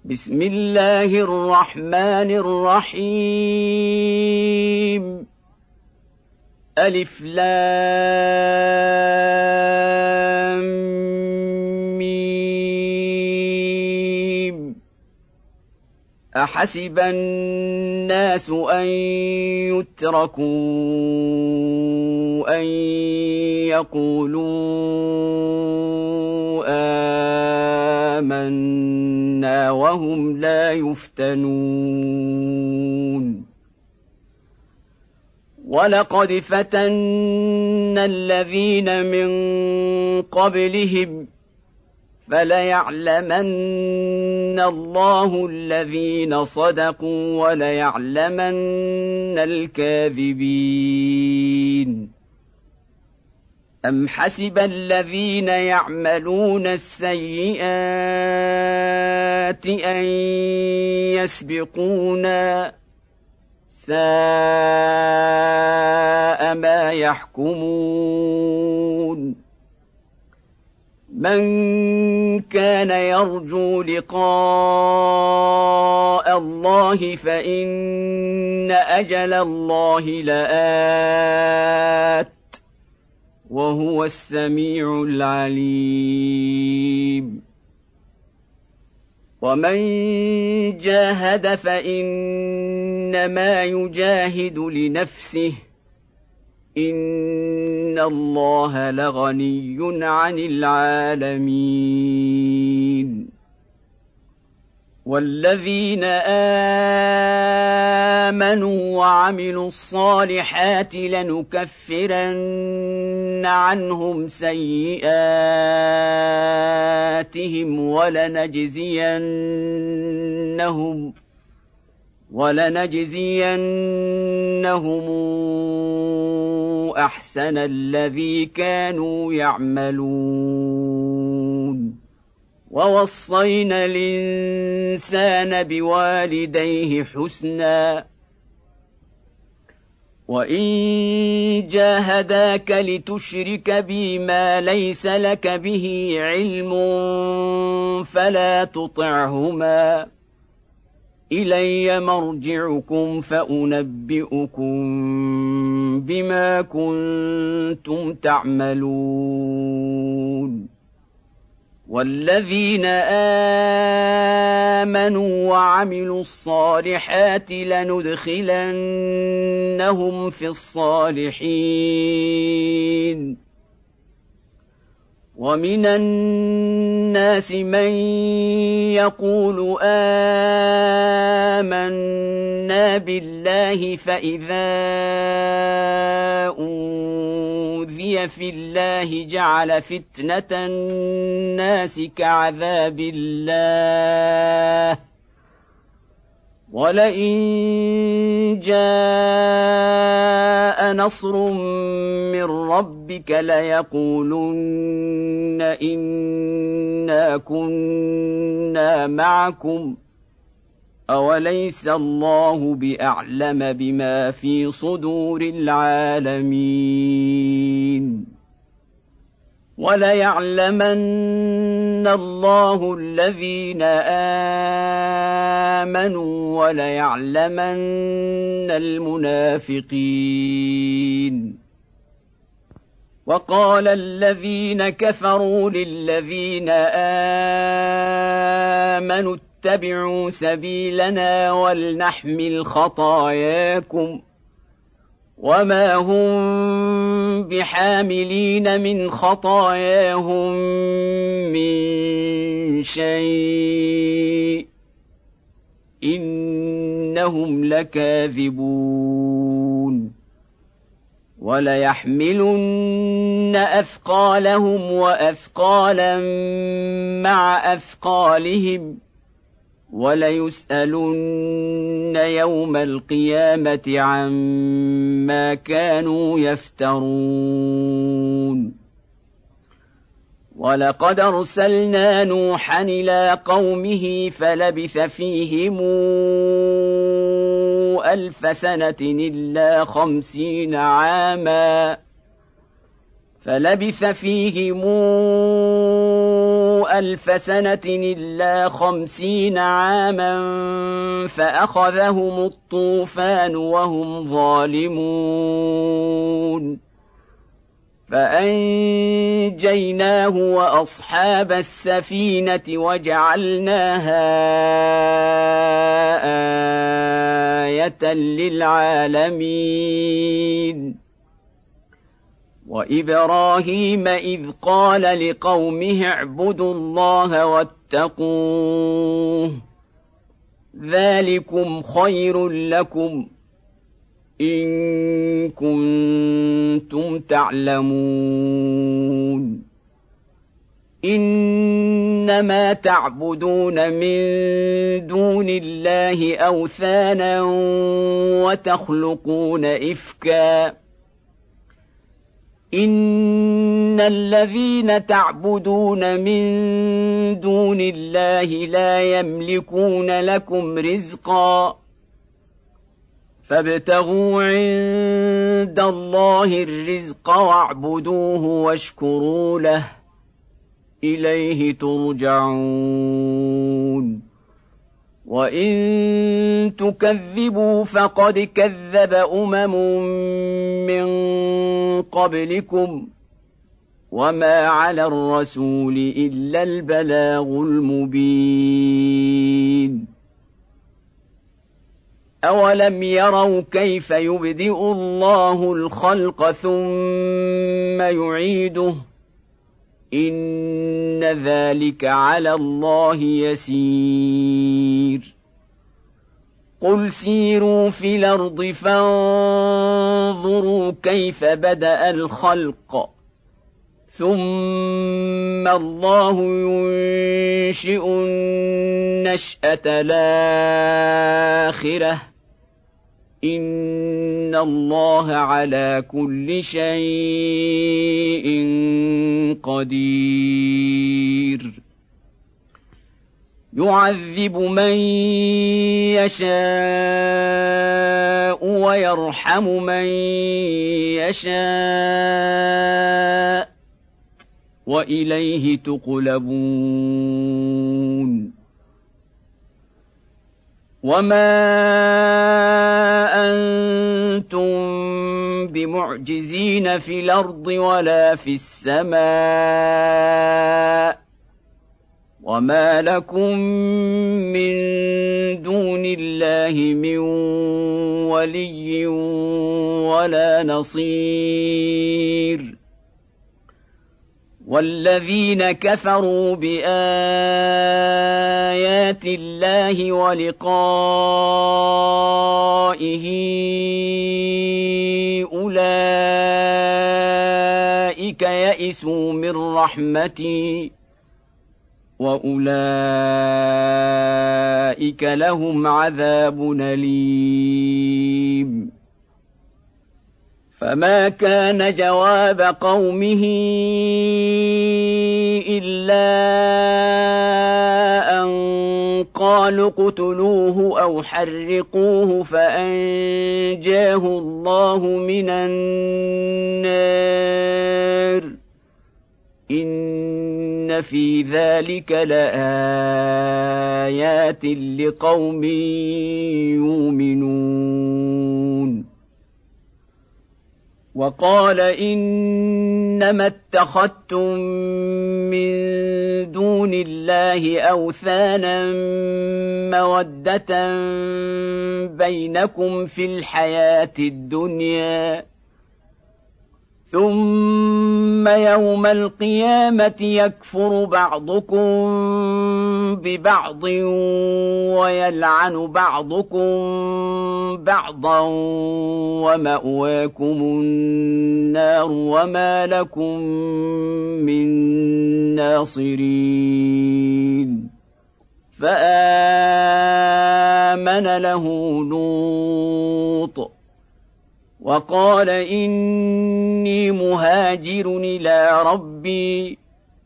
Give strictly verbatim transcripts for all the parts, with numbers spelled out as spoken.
بسم الله الرحمن الرحيم ألف لام ميم أحسب الناس أن يتركوا أن يقولوا آمنا وهم لا يفتنون ولقد فتنا الذين من قبلهم فليعلمن الله الذين صدقوا وليعلمن الكاذبين أم حسب الذين يعملون السيئات أن يسبقونا ساء ما يحكمون من كان يرجو لقاء الله فإن أجل الله لآت وهو السميع العليم ومن جاهد فإنما يجاهد لنفسه إن الله لغني عن العالمين والذين آمنوا وعملوا الصالحات لنكفرن عنهم سيئاتهم ولنجزينهم ولنجزينهم أحسن الذي كانوا يعملون ووصينا الإنسان بوالديه حسنا وإن جاهداك لتشرك بي ما ليس لك به علم فلا تطعهما إلي مرجعكم فأنبئكم بما كنتم تعملون والذين آمنوا وعملوا الصالحات لندخلنهم في الصالحين ومن الناس من يقول آمنا بالله فإذا أوذي في الله جعل فتنة الناس كعذاب الله ولئن جاء نصر من ربك ليقولن إنا كنا معكم أوليس الله بأعلم بما في صدور العالمين وليعلمن الله الذين آمنوا وليعلمن المنافقين وقال الذين كفروا للذين آمنوا اتبعوا سبيلنا ولنحمل خطاياكم وما هم بحاملين من خطاياهم من شيء إنهم لكاذبون وليحملن أثقالهم وأثقالا مع أثقالهم وليسألن يوم القيامة عما كانوا يفترون ولقد أرسلنا نوحا إلى قومه فلبث فيهم ألف سنة إلا خمسين عاما فلبث فيهم ألف سنة إلا خمسين عاما فأخذهم الطوفان وهم ظالمون فأنجيناه وأصحاب السفينة وجعلناها آية للعالمين وإبراهيم إذ قال لقومه اعبدوا الله واتقوه ذلكم خير لكم إن كنتم تعلمون إنما تعبدون من دون الله أوثانا وتخلقون إفكا إن الذين تعبدون من دون الله لا يملكون لكم رزقا فابتغوا عند الله الرزق واعبدوه واشكروا له إليه ترجعون وإن تكذبوا فقد كذب أمم من قبلكم وما على الرسول إلا البلاغ المبين أولم يروا كيف يبدئ الله الخلق ثم يعيده إن ذلك على الله يسير قل سيروا في الأرض فانظروا كيف بدأ الخلق ثم الله ينشئ النشأة الآخرة إن الله على كل شيء قدير يعذب من يشاء ويرحم من يشاء وإليه تقلبون وما أنتم بمعجزين في الأرض ولا في السماء وما لكم من دون الله من ولي ولا نصير والذين كفروا بآيات الله ولقائه أولئك يئسوا من رحمتي وأولئك لهم عذاب أليم فما كان جواب قومه إلا أن قالوا اقتلوه أو حرقوه فأنجاه الله من النار إن في ذلك لآيات لقوم يؤمنون وقال إنما اتخذتم من دون الله أوثانا مودة بينكم في الحياة الدنيا ثم يوم القيامة يكفر بعضكم ببعض ويلعن بعضكم بعضا ومأواكم النار وما لكم من ناصرين فآمن له لوط وقال إني مهاجر إلى ربي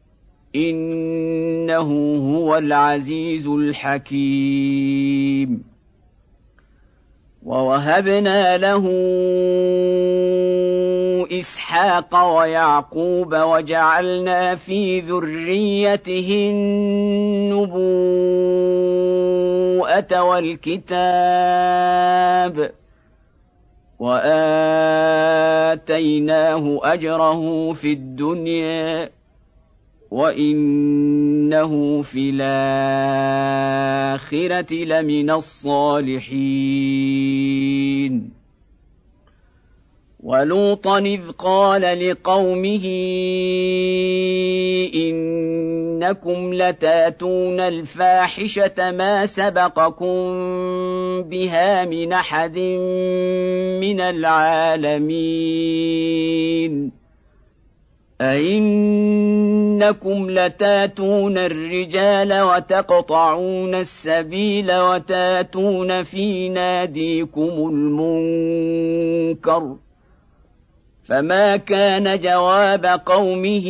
إنه هو العزيز الحكيم ووهبنا له إسحاق ويعقوب وجعلنا في ذريته النبوءة والكتاب وآتيناه أجره في الدنيا وإنه في الآخرة لمن الصالحين. ولوطا إذ قال لقومه إنكم لتاتون الفاحشة ما سبقكم بها من أحد من العالمين أئنكم لتاتون الرجال وتقطعون السبيل وتاتون في ناديكم المنكر فما كان جواب قومه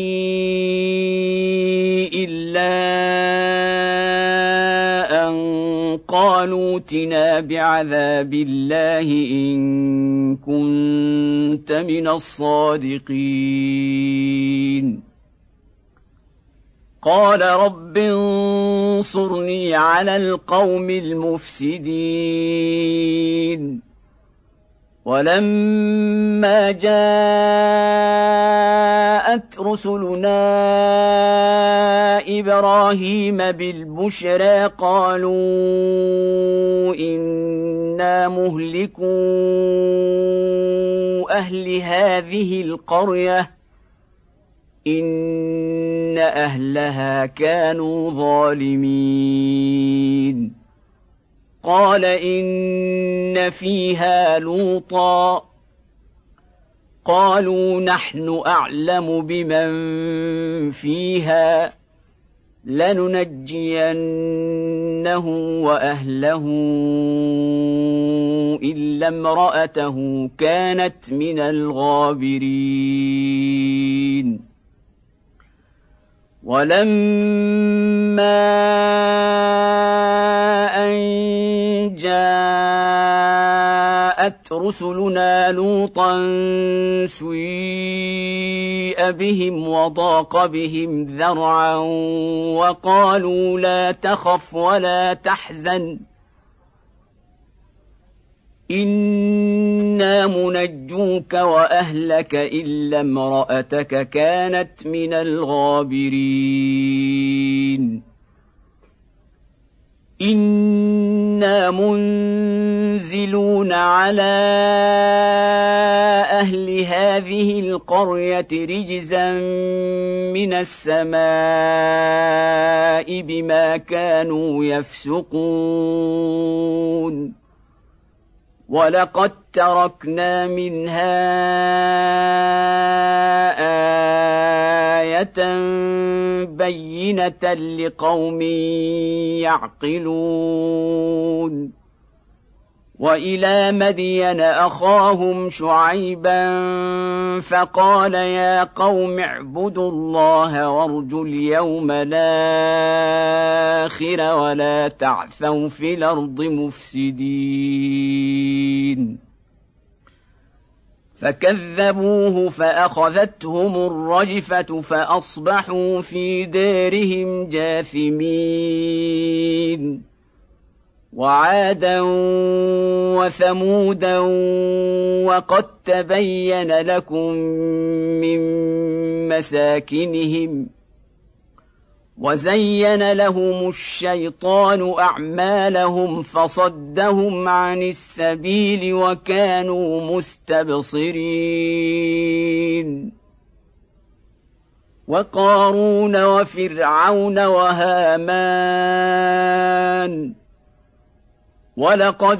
إلا أن قالوا ائتنا بعذاب الله إن كنت من الصادقين. قال رب انصرني على القوم المفسدين. ولما جاءت رسلنا إبراهيم بالبشرى قالوا إنا مهلكو أهل هذه القرية إن أهلها كانوا ظالمين. قال إن فيها لوطا قالوا نحن أعلم بمن فيها لننجينه وأهله إلا امرأته كانت من الغابرين. ولما أن جاءت رسلنا لوطا سيء بهم وضاق بهم ذرعا وقالوا لا تخف ولا تحزن إنا منجوك وأهلك إلا امرأتك كانت من الغابرين. إنا منزلون على أهل هذه القرية رجزا من السماء بما كانوا يفسقون. ولقد تركنا منها آية بينة لقوم يعقلون. وإلى مدين أخاهم شعيبا فقال يا قوم اعبدوا الله وارجوا اليوم الآخر ولا تعثوا في الأرض مفسدين. فكذبوه فأخذتهم الرجفة فأصبحوا في دارهم جاثمين. وعادا وثمودا وقد تبين لكم من مساكنهم وزين لهم الشيطان أعمالهم فصدهم عن السبيل وكانوا مستبصرين. وقارون وفرعون وهامان ولقد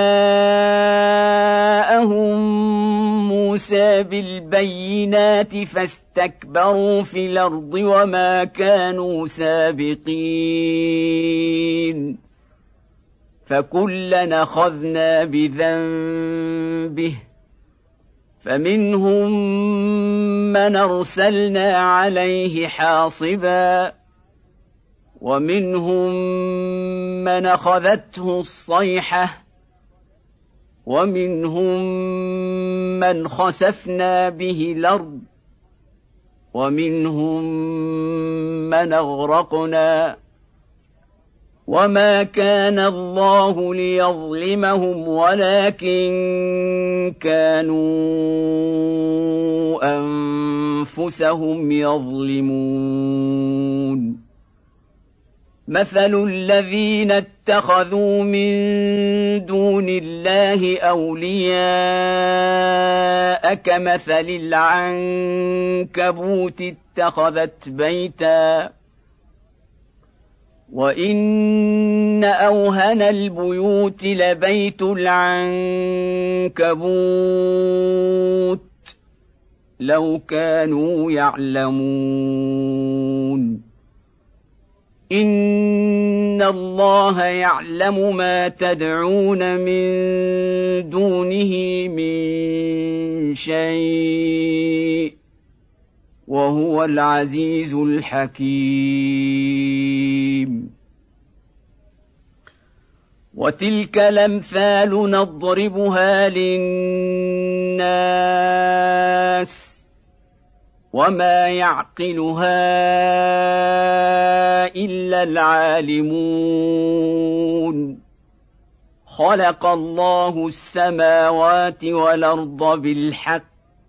جاءهم موسى بالبينات فاستكبروا في الأرض وما كانوا سابقين. فكلا أخذنا بذنبه فمنهم من أرسلنا عليه حاصبا ومنهم من أخذته الصيحة ومنهم من خسفنا به الأرض ومنهم من أغرقنا وما كان الله ليظلمهم ولكن كانوا أنفسهم يظلمون مثل الذين اتخذوا من دون الله أولياء كمثل العنكبوت اتخذت بيتا وإن أوهن البيوت لبيت العنكبوت لو كانوا يعلمون إن الله يعلم ما تدعون من دونه من شيء وهو العزيز الحكيم وتلك الأمثال نضربها للناس وما يعقلها إلا العالمون خلق الله السماوات والأرض بالحق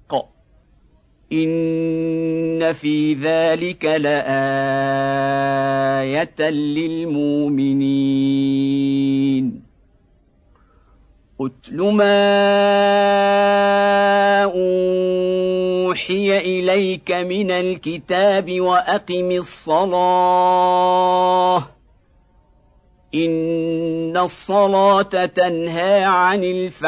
إن في ذلك لآية للمؤمنين أتل ما أوحي إليك من الكتاب وأقم الصلاة إن الصلاة تنهى عن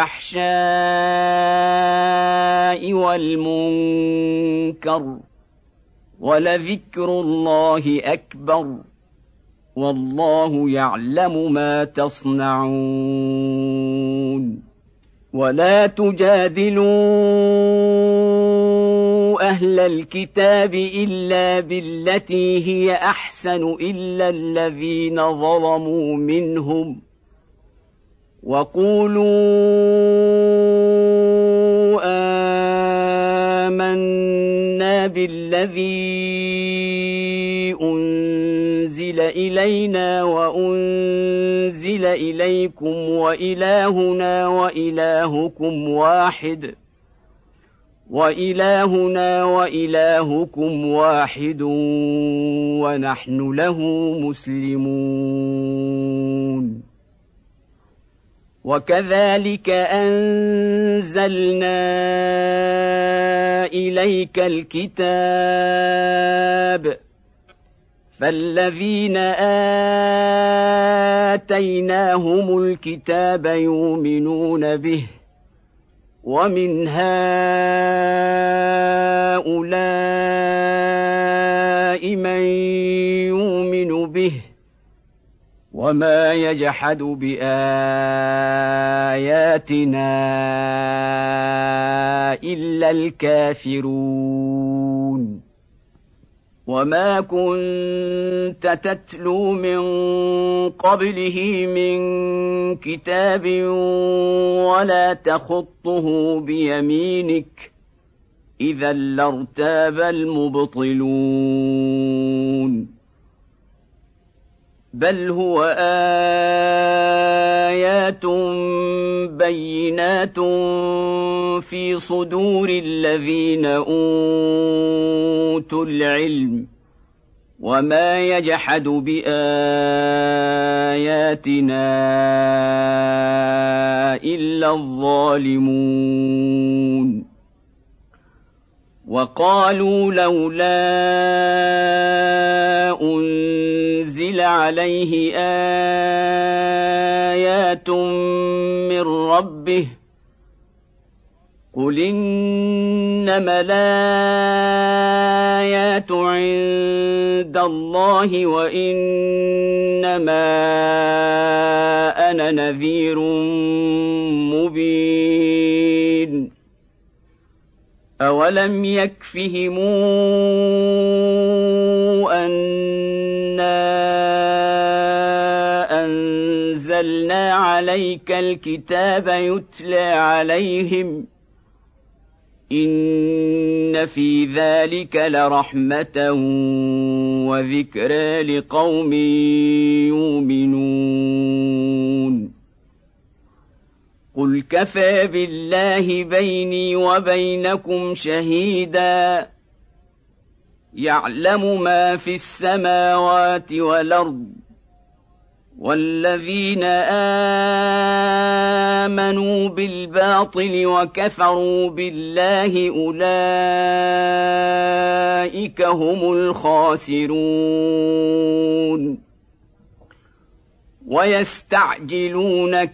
الفحشاء والمنكر ولذكر الله أكبر والله يعلم ما تصنعون ولا تجادلوا أهل الكتاب إلا بالتي هي أحسن إلا الذين ظلموا منهم وقولوا آمنا بالذي أنزل إلينا وأنزل إليكم وإلهنا وإلهكم واحد وإلهنا وإلهكم واحد ونحن له مسلمون وكذلك أنزلنا إليك الكتاب فالذين آتيناهم الكتاب يؤمنون به ومن هؤلاء من يؤمن به وما يجحد بآياتنا إلا الكافرون وما كنت تتلو من قبله من كتاب ولا تخطه بيمينك إذا لارتاب المبطلون بل هو آيات بينات في صدور الذين أوتوا العلم وما يجحد بآياتنا إلا الظالمون وقالوا لولا أنزل عليه آيات من ربه قل إنما الآيات عند الله وإنما أنا نذير مبين أولم يكفهم أنا أنزلنا أنزلنا عليك الكتاب يتلى عليهم إن في ذلك لرحمة وذكرى لقوم يؤمنون قل كفى بالله بيني وبينكم شهيدا يعلم ما في السماوات والأرض والذين آمنوا بالباطل وكفروا بالله أولئك هم الخاسرون ويستعجلونك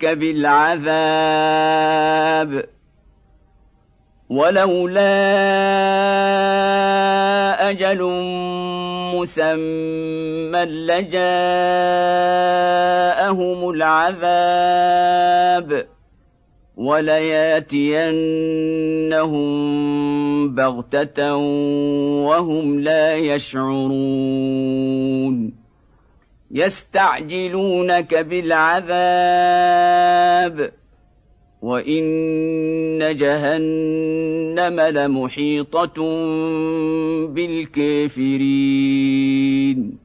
بالعذاب ولولا أجل مسمى لجاءهم العذاب ولياتينهم بغتة وهم لا يشعرون يستعجلونك بالعذاب وإن جهنم لمحيطة بالكافرين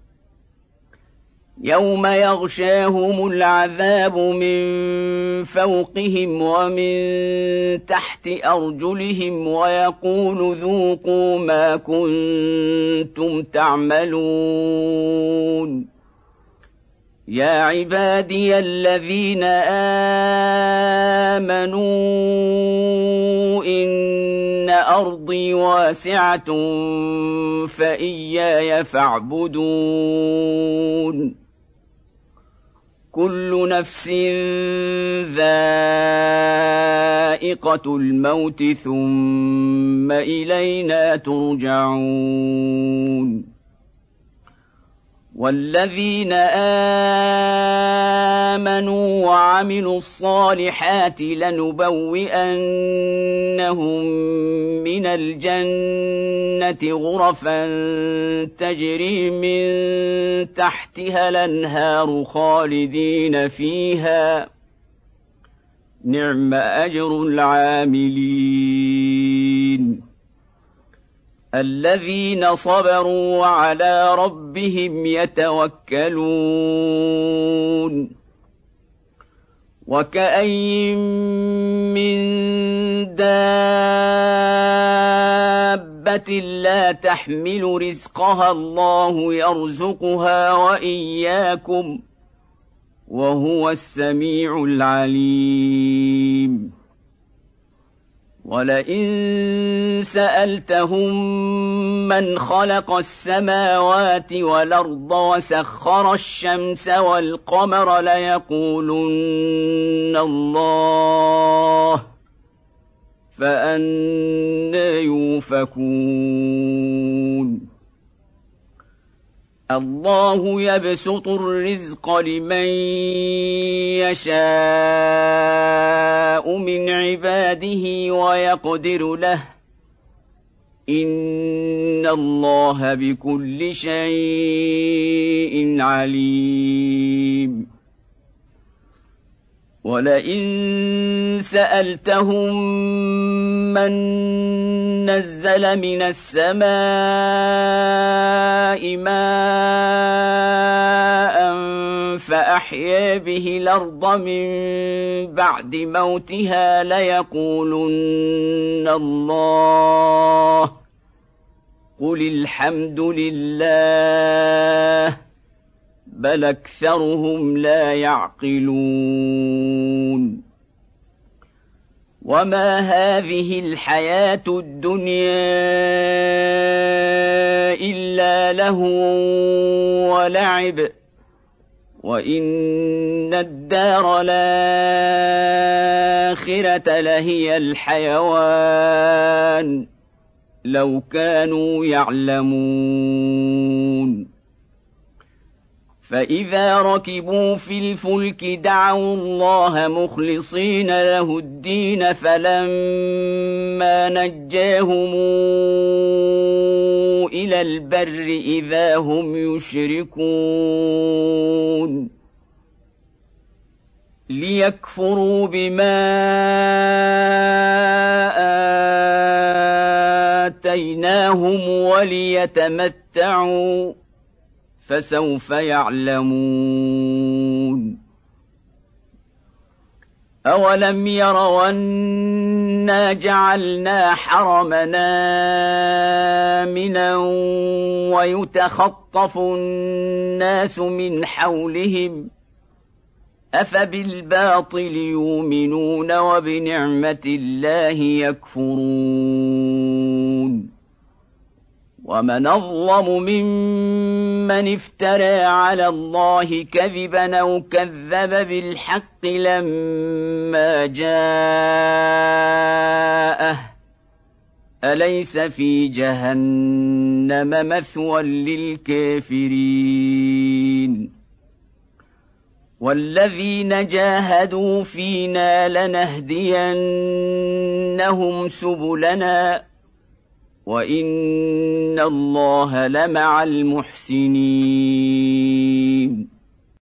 يوم يغشاهم العذاب من فوقهم ومن تحت أرجلهم ويقول ذوقوا ما كنتم تعملون يا عبادي الذين آمنوا إن أرضي واسعة فإياي فاعبدون كل نفس ذائقة الموت ثم إلينا ترجعون والذين آمنوا وعملوا الصالحات لنبوئنهم من الجنة غرفا تجري من تحتها الأنهار خالدين فيها نعم أجر العاملين الذين صبروا وعلى ربهم يتوكلون وكأين من دابة لا تحمل رزقها الله يرزقها وإياكم وهو السميع العليم ولئن سألتهم من خلق السماوات والأرض وسخر الشمس والقمر ليقولن الله فأنى يؤفكون الله يبسط الرزق لمن يشاء من عباده ويقدر له إن الله بكل شيء عليم ولئن سألتهم من نزل من السماء ماء فأحيا به الأرض من بعد موتها ليقولن الله قل الحمد لله بل أكثرهم لا يعقلون وما هذه الحياة الدنيا إلا لهو ولعب وإن الدار الآخرة لهي الحيوان لو كانوا يعلمون فإذا ركبوا في الفلك دعوا الله مخلصين له الدين فلما نجاهم إلى البر إذا هم يشركون ليكفروا بما آتيناهم وليتمتعوا فسوف يعلمون أولم يروا أنا جعلنا حرمنا آمنا ويتخطف الناس من حولهم أفبالباطل يؤمنون وبنعمة الله يكفرون ومن أظلم ممن افترى على الله كذبا أو كذب بالحق لما جاءه أليس في جهنم مثوى للكافرين والذين جاهدوا فينا لنهدينهم سبلنا وإن الله لمع المحسنين